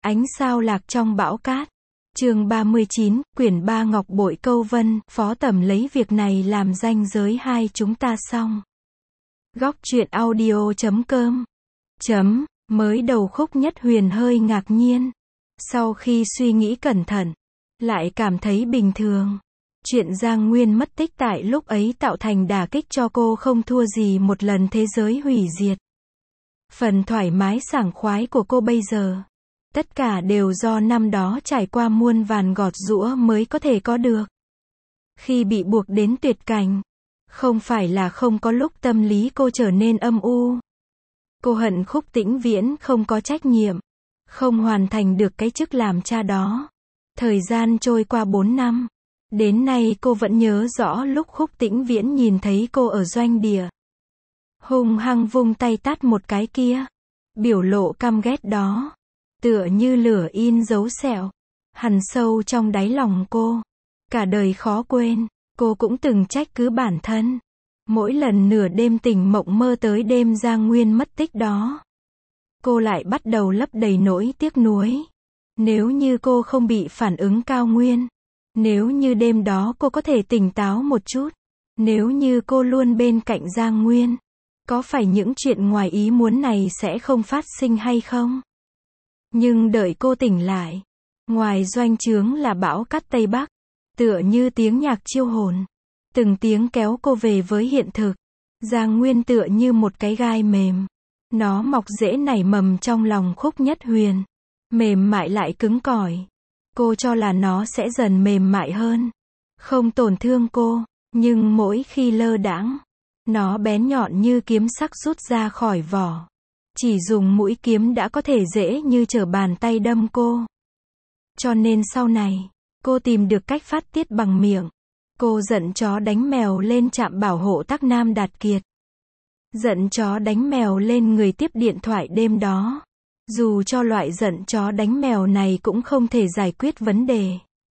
Ánh sao lạc trong bão cát. Chương 39, quyển 3 Ngọc bội câu vân, Phó Tầm lấy việc này làm ranh giới hai chúng ta xong. Góc truyện audio.com. Mới đầu Khúc Nhất Huyền hơi ngạc nhiên. Sau khi suy nghĩ cẩn thận, lại cảm thấy bình thường. Chuyện Giang Nguyên mất tích tại lúc ấy tạo thành đả kích cho cô không thua gì một lần thế giới hủy diệt. Phần thoải mái sảng khoái của cô bây giờ, tất cả đều do năm đó trải qua muôn vàn gọt giũa mới có thể có được. Khi bị buộc đến tuyệt cảnh, không phải là không có lúc tâm lý cô trở nên âm u. Cô hận Khúc Tĩnh Viễn không có trách nhiệm, không hoàn thành được cái chức làm cha đó. Thời gian trôi qua 4 năm, đến nay cô vẫn nhớ rõ lúc Khúc Tĩnh Viễn nhìn thấy cô ở doanh địa, hung hăng vung tay tát một cái kia. Biểu lộ căm ghét đó, tựa như lửa in dấu sẹo, hằn sâu trong đáy lòng cô. Cả đời khó quên, cô cũng từng trách cứ bản thân. Mỗi lần nửa đêm tỉnh mộng mơ tới đêm Giang Nguyên mất tích đó, cô lại bắt đầu lấp đầy nỗi tiếc nuối. Nếu như cô không bị phản ứng cao nguyên, nếu như đêm đó cô có thể tỉnh táo một chút, nếu như cô luôn bên cạnh Giang Nguyên, có phải những chuyện ngoài ý muốn này sẽ không phát sinh hay không? Nhưng đợi cô tỉnh lại, ngoài doanh trướng là bão cát Tây Bắc, tựa như tiếng nhạc chiêu hồn, từng tiếng kéo cô về với hiện thực. Giang Nguyên tựa như một cái gai mềm, nó mọc rễ nảy mầm trong lòng Khúc Nhất Huyền, mềm mại lại cứng cỏi. Cô cho là nó sẽ dần mềm mại hơn, không tổn thương cô, nhưng mỗi khi lơ đãng, nó bén nhọn như kiếm sắc rút ra khỏi vỏ. Chỉ dùng mũi kiếm đã có thể dễ như trở bàn tay đâm cô. Cho nên sau này, cô tìm được cách phát tiết bằng miệng. Cô giận chó đánh mèo lên trạm bảo hộ Tắc Nam Đạt Kiệt. Giận chó đánh mèo lên người tiếp điện thoại đêm đó. Dù cho loại giận chó đánh mèo này cũng không thể giải quyết vấn đề,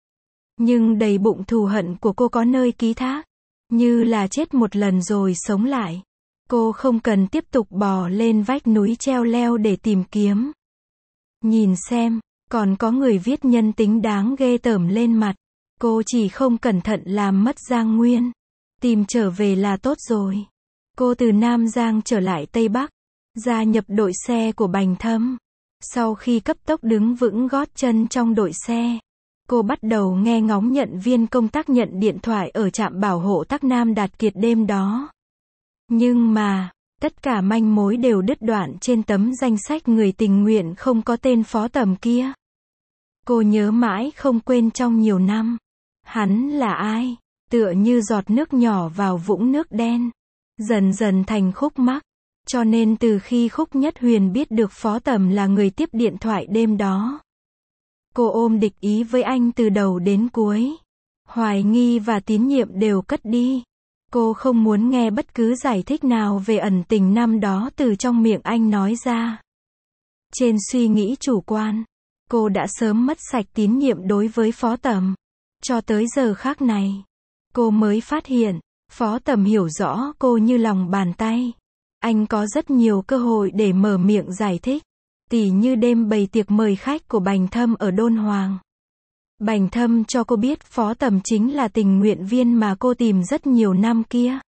nhưng đầy bụng thù hận của cô có nơi ký thác, như là chết một lần rồi sống lại. Cô không cần tiếp tục bò lên vách núi treo leo để tìm kiếm. Nhìn xem, còn có người viết nhân tính đáng ghê tởm lên mặt. Cô chỉ không cẩn thận làm mất Giang Nguyên. Tìm trở về là tốt rồi. Cô từ Nam Giang trở lại Tây Bắc, gia nhập đội xe của Bành Thâm. Sau khi cấp tốc đứng vững gót chân trong đội xe, cô bắt đầu nghe ngóng nhận viên công tác nhận điện thoại ở trạm bảo hộ Tắc Nam Đạt Kiệt đêm đó. Nhưng mà, tất cả manh mối đều đứt đoạn trên tấm danh sách người tình nguyện không có tên Phó Tầm kia. Cô nhớ mãi không quên trong nhiều năm. Hắn là ai? Tựa như giọt nước nhỏ vào vũng nước đen, dần dần thành khúc mắc. Cho nên từ khi Khúc Nhất Huyền biết được Phó Tầm là người tiếp điện thoại đêm đó, cô ôm địch ý với anh từ đầu đến cuối. Hoài nghi và tín nhiệm đều cất đi. Cô không muốn nghe bất cứ giải thích nào về ẩn tình năm đó từ trong miệng anh nói ra. Trên suy nghĩ chủ quan, cô đã sớm mất sạch tín nhiệm đối với Phó Tầm. Cho tới giờ khác này, cô mới phát hiện, Phó Tầm hiểu rõ cô như lòng bàn tay. Anh có rất nhiều cơ hội để mở miệng giải thích, tỉ như đêm bày tiệc mời khách của Bành Thâm ở Đôn Hoàng. Bành Thâm cho cô biết Phó Tầm chính là tình nguyện viên mà cô tìm rất nhiều năm kia.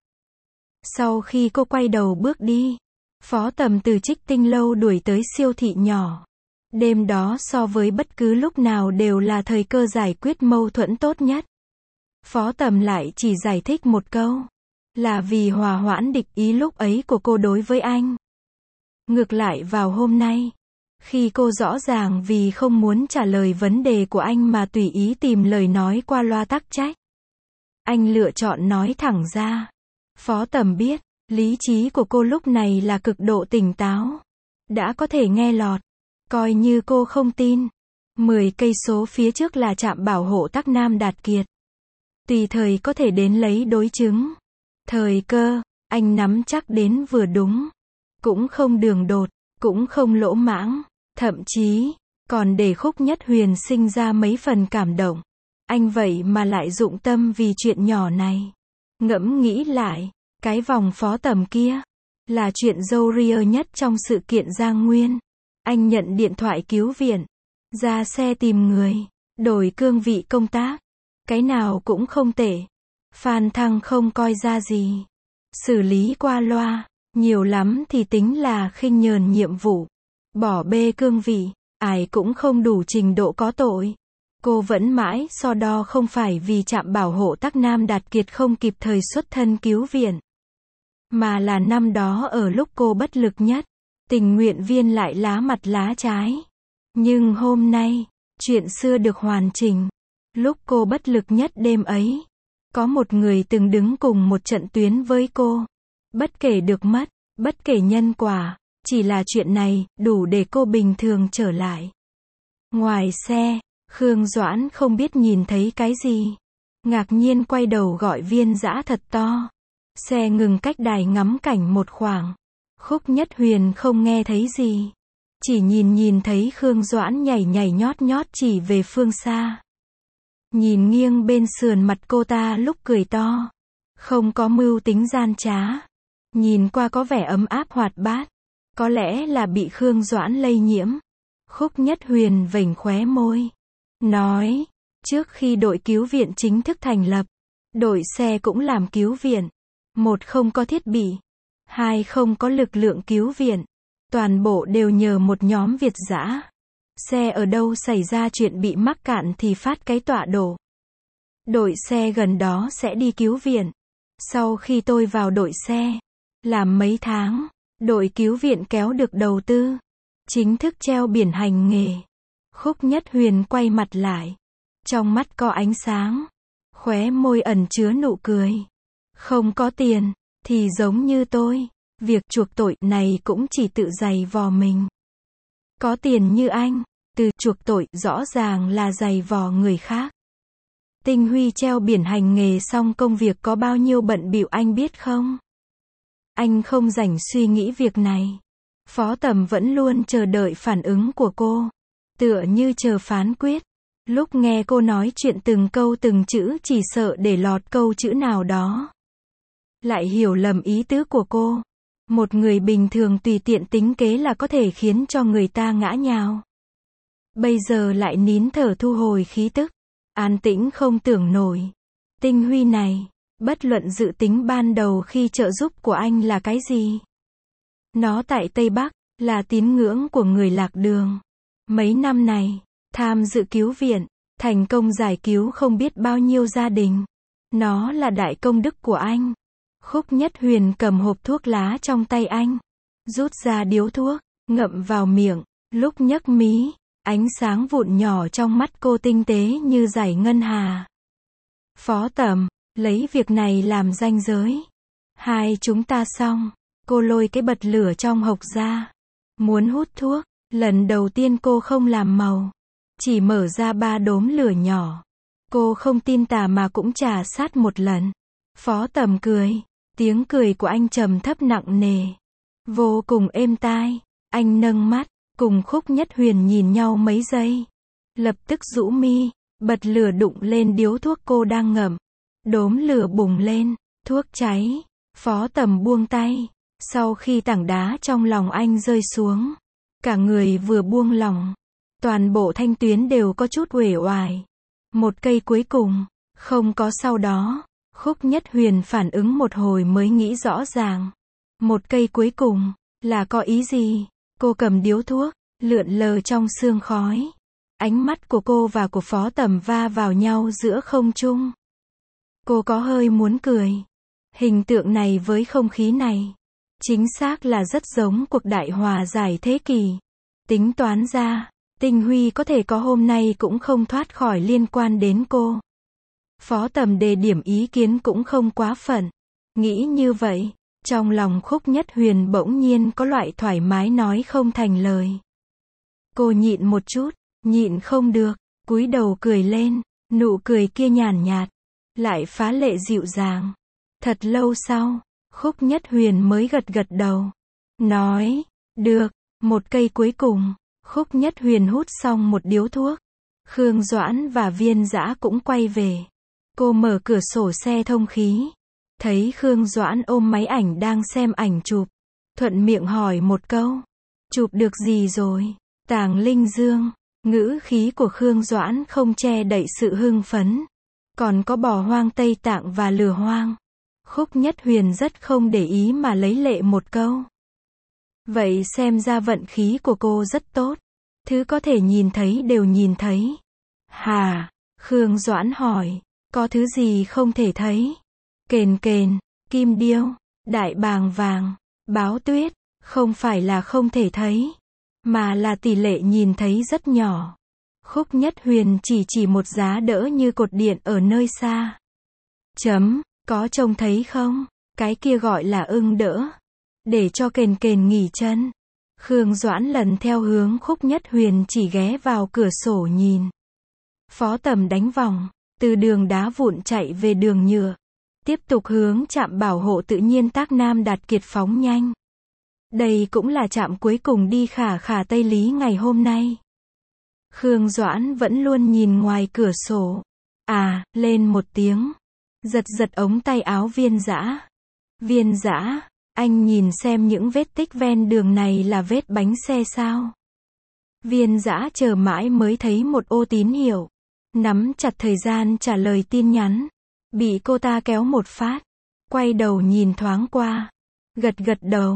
Sau khi cô quay đầu bước đi, Phó Tầm từ Trích Tinh Lâu đuổi tới siêu thị nhỏ. Đêm đó so với bất cứ lúc nào đều là thời cơ giải quyết mâu thuẫn tốt nhất. Phó Tầm lại chỉ giải thích một câu, là vì hòa hoãn địch ý lúc ấy của cô đối với anh. Ngược lại vào hôm nay, khi cô rõ ràng vì không muốn trả lời vấn đề của anh mà tùy ý tìm lời nói qua loa tắc trách, anh lựa chọn nói thẳng ra. Phó Tầm biết, lý trí của cô lúc này là cực độ tỉnh táo, đã có thể nghe lọt. Coi như cô không tin, 10 cây số phía trước là trạm bảo hộ Tắc Nam Đạt Kiệt. Tùy thời có thể đến lấy đối chứng. Thời cơ, anh nắm chắc đến vừa đúng. Cũng không đường đột, cũng không lỗ mãng, thậm chí, còn để Khúc Nhất Huyền sinh ra mấy phần cảm động. Anh vậy mà lại dụng tâm vì chuyện nhỏ này. Ngẫm nghĩ lại, cái vòng Phó Tầm kia, là chuyện râu ria nhất trong sự kiện Giang Nguyên. Anh nhận điện thoại cứu viện, Ra xe tìm người, đổi cương vị công tác. Cái nào cũng không tệ. Phan Thăng không coi ra gì. Xử lý qua loa, nhiều lắm thì tính là khinh nhờn nhiệm vụ. Bỏ bê cương vị, ai cũng không đủ trình độ có tội. Cô vẫn mãi so đo không phải vì trạm bảo hộ Tắc Nam Đạt Kiệt không kịp thời xuất thân cứu viện. Mà là năm đó ở lúc cô bất lực nhất, tình nguyện viên lại lá mặt lá trái. Nhưng hôm nay, chuyện xưa được hoàn chỉnh. Lúc cô bất lực nhất đêm ấy, có một người từng đứng cùng một trận tuyến với cô. Bất kể được mất, bất kể nhân quả, chỉ là chuyện này, đủ để cô bình thường trở lại. Ngoài xe, Khương Doãn không biết nhìn thấy cái gì. Ngạc nhiên quay đầu gọi Viên Dã thật to. Xe ngừng cách đài ngắm cảnh một khoảng. Khúc Nhất Huyền không nghe thấy gì. Chỉ nhìn thấy Khương Doãn nhảy nhảy nhót nhót chỉ về phương xa. Nhìn nghiêng bên sườn mặt cô ta lúc cười to. Không có mưu tính gian trá. Nhìn qua có vẻ ấm áp hoạt bát. Có lẽ là bị Khương Doãn lây nhiễm. Khúc Nhất Huyền vểnh khóe môi. Nói, trước khi đội cứu viện chính thức thành lập, đội xe cũng làm cứu viện. Một không có thiết bị. Hai không có lực lượng cứu viện. Toàn bộ đều nhờ một nhóm Việt dã. Xe ở đâu xảy ra chuyện bị mắc cạn thì phát cái tọa độ. Đội xe gần đó sẽ đi cứu viện. Sau khi tôi vào đội xe, làm mấy tháng, đội cứu viện kéo được đầu tư. Chính thức treo biển hành nghề. Khúc Nhất Huyền quay mặt lại. Trong mắt có ánh sáng. Khóe môi ẩn chứa nụ cười. Không có tiền, thì giống như tôi. Việc chuộc tội này cũng chỉ tự giày vò mình. Có tiền như anh, từ chuộc tội rõ ràng là giày vò người khác. Tinh Huy treo biển hành nghề xong công việc có bao nhiêu bận bịu anh biết không? Anh không rảnh suy nghĩ việc này. Phó Tầm vẫn luôn chờ đợi phản ứng của cô. Tựa như chờ phán quyết. Lúc nghe cô nói chuyện từng câu từng chữ chỉ sợ để lọt câu chữ nào đó. Lại hiểu lầm ý tứ của cô. Một người bình thường tùy tiện tính kế là có thể khiến cho người ta ngã nhào. Bây giờ lại nín thở thu hồi khí tức. An tĩnh không tưởng nổi. Tinh Huy này, bất luận dự tính ban đầu khi trợ giúp của anh là cái gì. Nó tại Tây Bắc, là tín ngưỡng của người lạc đường. Mấy năm này, tham dự cứu viện, thành công giải cứu không biết bao nhiêu gia đình. Nó là đại công đức của anh. Khúc Nhất Huyền cầm hộp thuốc lá trong tay anh. Rút ra điếu thuốc, ngậm vào miệng, lúc nhấc mí. Ánh sáng vụn nhỏ trong mắt cô tinh tế như dải ngân hà. Phó Tầm, lấy việc này làm ranh giới. Hai chúng ta xong. Cô lôi cái bật lửa trong hộc ra. Muốn hút thuốc. Lần đầu tiên cô không làm màu. Chỉ mở ra 3 đốm lửa nhỏ. Cô không tin tà mà cũng trà sát một lần. Phó Tầm cười. Tiếng cười của anh trầm thấp nặng nề. Vô cùng êm tai. Anh nâng mắt. Cùng Khúc Nhất Huyền nhìn nhau mấy giây. Lập tức rũ mi. Bật lửa đụng lên điếu thuốc cô đang ngậm. Đốm lửa bùng lên. Thuốc cháy. Phó Tầm buông tay. Sau khi tảng đá trong lòng anh rơi xuống. Cả người vừa buông lỏng. Toàn bộ thanh tuyến đều có chút uể oải. Một cây cuối cùng. Không có sau đó. Khúc Nhất Huyền phản ứng một hồi mới nghĩ rõ ràng. Một cây cuối cùng. Là có ý gì? Cô cầm điếu thuốc. Lượn lờ trong sương khói. Ánh mắt của cô và của Phó Tầm va vào nhau giữa không trung. Cô có hơi muốn cười. Hình tượng này với không khí này. Chính xác là rất giống cuộc đại hòa giải thế kỷ. Tính toán ra, Tinh Huy có thể có hôm nay cũng không thoát khỏi liên quan đến cô. Phó Tầm đề điểm ý kiến cũng không quá phận. Nghĩ như vậy, trong lòng Khúc Nhất Huyền bỗng nhiên có loại thoải mái nói không thành lời. Cô nhịn một chút, nhịn không được, cúi đầu cười lên, nụ cười kia nhàn nhạt, lại phá lệ dịu dàng. Thật lâu sau, Khúc Nhất Huyền mới gật gật đầu. Nói, được, một cây cuối cùng. Khúc Nhất Huyền hút xong một điếu thuốc. Khương Doãn và Viên Dã cũng quay về. Cô mở cửa sổ xe thông khí. Thấy Khương Doãn ôm máy ảnh đang xem ảnh chụp. Thuận miệng hỏi một câu. Chụp được gì rồi? Tàng Linh Dương. Ngữ khí của Khương Doãn không che đậy sự hưng phấn. Còn có bò hoang Tây Tạng và lừa hoang. Khúc Nhất Huyền rất không để ý mà lấy lệ một câu. Vậy xem ra vận khí của cô rất tốt. Thứ có thể nhìn thấy đều nhìn thấy. Hà, Khương Doãn hỏi, có thứ gì không thể thấy? Kền kền, kim điêu, đại bàng vàng, báo tuyết, không phải là không thể thấy, mà là tỷ lệ nhìn thấy rất nhỏ. Khúc Nhất Huyền chỉ một giá đỡ như cột điện ở nơi xa. Có trông thấy không? Cái kia gọi là ưng đỡ. Để cho kền kền nghỉ chân. Khương Doãn lần theo hướng Khúc Nhất Huyền chỉ ghé vào cửa sổ nhìn. Phó Tầm đánh vòng, từ đường đá vụn chạy về đường nhựa. Tiếp tục hướng trạm bảo hộ tự nhiên Tác Nam Đạt Kiệt phóng nhanh. Đây cũng là trạm cuối cùng đi Khả Khả Tây Lý ngày hôm nay. Khương Doãn vẫn luôn nhìn ngoài cửa sổ. Lên một tiếng. Giật ống tay áo Viên Dã. Viên Dã, anh nhìn xem những vết tích ven đường này là vết bánh xe sao? Viên Dã chờ mãi mới thấy một ô tín hiệu. Nắm chặt thời gian trả lời tin nhắn. Bị cô ta kéo một phát. Quay đầu nhìn thoáng qua. Gật đầu.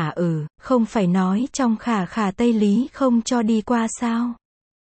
Không phải nói trong Khả Khả Tây Lý không cho đi qua sao?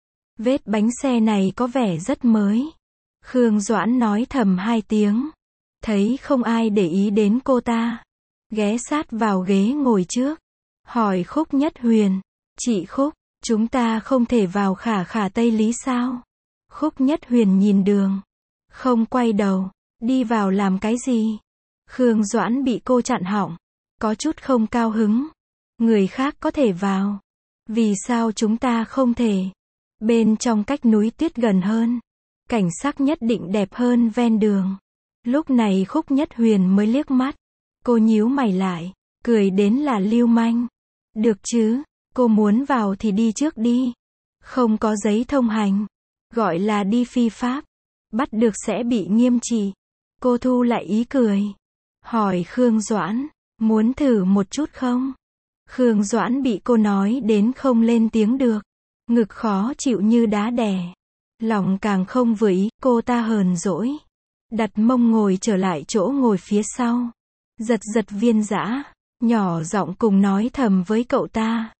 Vết bánh xe này có vẻ rất mới. Khương Doãn nói thầm 2 tiếng. Thấy không ai để ý đến cô ta. Ghé sát vào ghế ngồi trước. Hỏi Khúc Nhất Huyền. Chị Khúc, chúng ta không thể vào Khả Khả Tây Lý sao? Khúc Nhất Huyền nhìn đường. Không quay đầu. Đi vào làm cái gì? Khương Doãn bị cô chặn họng. Có chút không cao hứng. Người khác có thể vào. Vì sao chúng ta không thể? Bên trong cách núi tuyết gần hơn. Cảnh sắc nhất định đẹp hơn ven đường. Lúc này Khúc Nhất Huyền mới liếc mắt. Cô nhíu mày lại. Cười đến là lưu manh. Được chứ, cô muốn vào thì đi trước đi. Không có giấy thông hành. Gọi là đi phi pháp. Bắt được sẽ bị nghiêm trị. Cô thu lại ý cười. Hỏi Khương Doãn. Muốn thử một chút không? Khương Doãn bị cô nói đến không lên tiếng được. Ngực khó chịu như đá đè. Lòng càng không vừa ý, cô ta hờn dỗi. Đặt mông ngồi trở lại chỗ ngồi phía sau. Giật Viên Dã. Nhỏ giọng cùng nói thầm với cậu ta.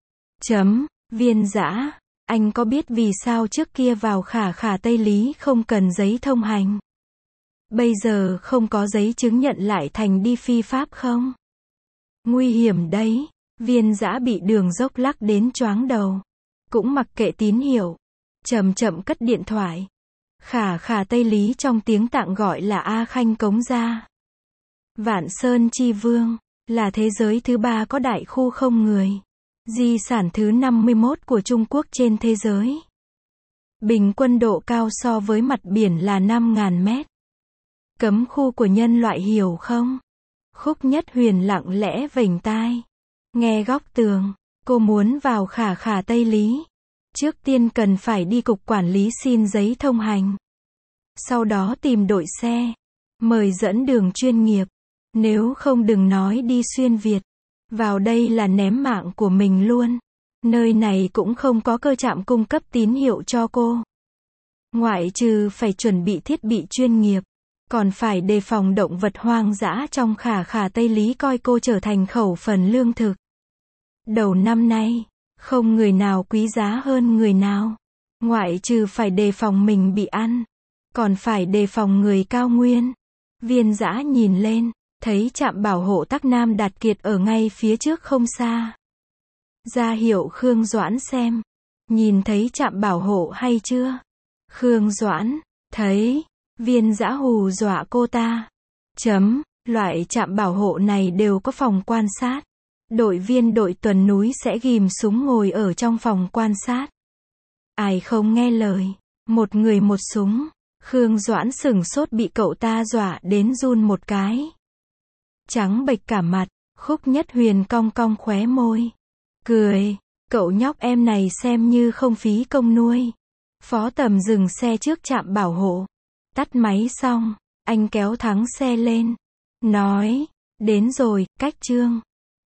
Viên Dã, anh có biết vì sao trước kia vào Khả Khả Tây Lý không cần giấy thông hành? Bây giờ không có giấy chứng nhận lại thành đi phi pháp không? Nguy hiểm đấy. Viên Dã bị đường dốc lắc đến choáng đầu. Cũng mặc kệ tín hiệu. Chậm cất điện thoại. Khả Khả Tây Lý trong tiếng Tạng gọi là A Khanh Cống Gia. Vạn Sơn Chi Vương. Là thế giới thứ 3 có đại khu không người. Di sản thứ 51 của Trung Quốc trên thế giới. Bình quân độ cao so với mặt biển là 5.000 mét. Cấm khu của nhân loại hiểu không? Khúc Nhất Huyền lặng lẽ vểnh tai. Nghe góc tường. Cô muốn vào Khả Khả Tây Lý. Trước tiên cần phải đi cục quản lý xin giấy thông hành. Sau đó tìm đội xe. Mời dẫn đường chuyên nghiệp. Nếu không đừng nói đi xuyên Việt. Vào đây là ném mạng của mình luôn. Nơi này cũng không có cơ trạm cung cấp tín hiệu cho cô. Ngoại trừ phải chuẩn bị thiết bị chuyên nghiệp. Còn phải đề phòng động vật hoang dã trong Khả Khả Tây Lý coi cô trở thành khẩu phần lương thực. Đầu năm nay, không người nào quý giá hơn người nào. Ngoại trừ phải đề phòng mình bị ăn. Còn phải đề phòng người cao nguyên. Viên Dã nhìn lên. Thấy trạm bảo hộ Tác Nam Đạt Kiệt ở ngay phía trước không xa. Ra hiệu Khương Doãn xem. Nhìn thấy trạm bảo hộ hay chưa? Khương Doãn. Thấy. Viên Dã hù dọa cô ta. Loại trạm bảo hộ này đều có phòng quan sát. Đội viên đội tuần núi sẽ ghim súng ngồi ở trong phòng quan sát. Ai không nghe lời. Một người một súng. Khương Doãn sửng sốt bị cậu ta dọa đến run một cái. Trắng bệch cả mặt. Khúc Nhất Huyền cong cong khóe môi. Cười. Cậu nhóc em này xem như không phí công nuôi. Phó Tầm dừng xe trước trạm bảo hộ. Tắt máy xong. Anh kéo thắng xe lên. Nói. Đến rồi, cách Trương.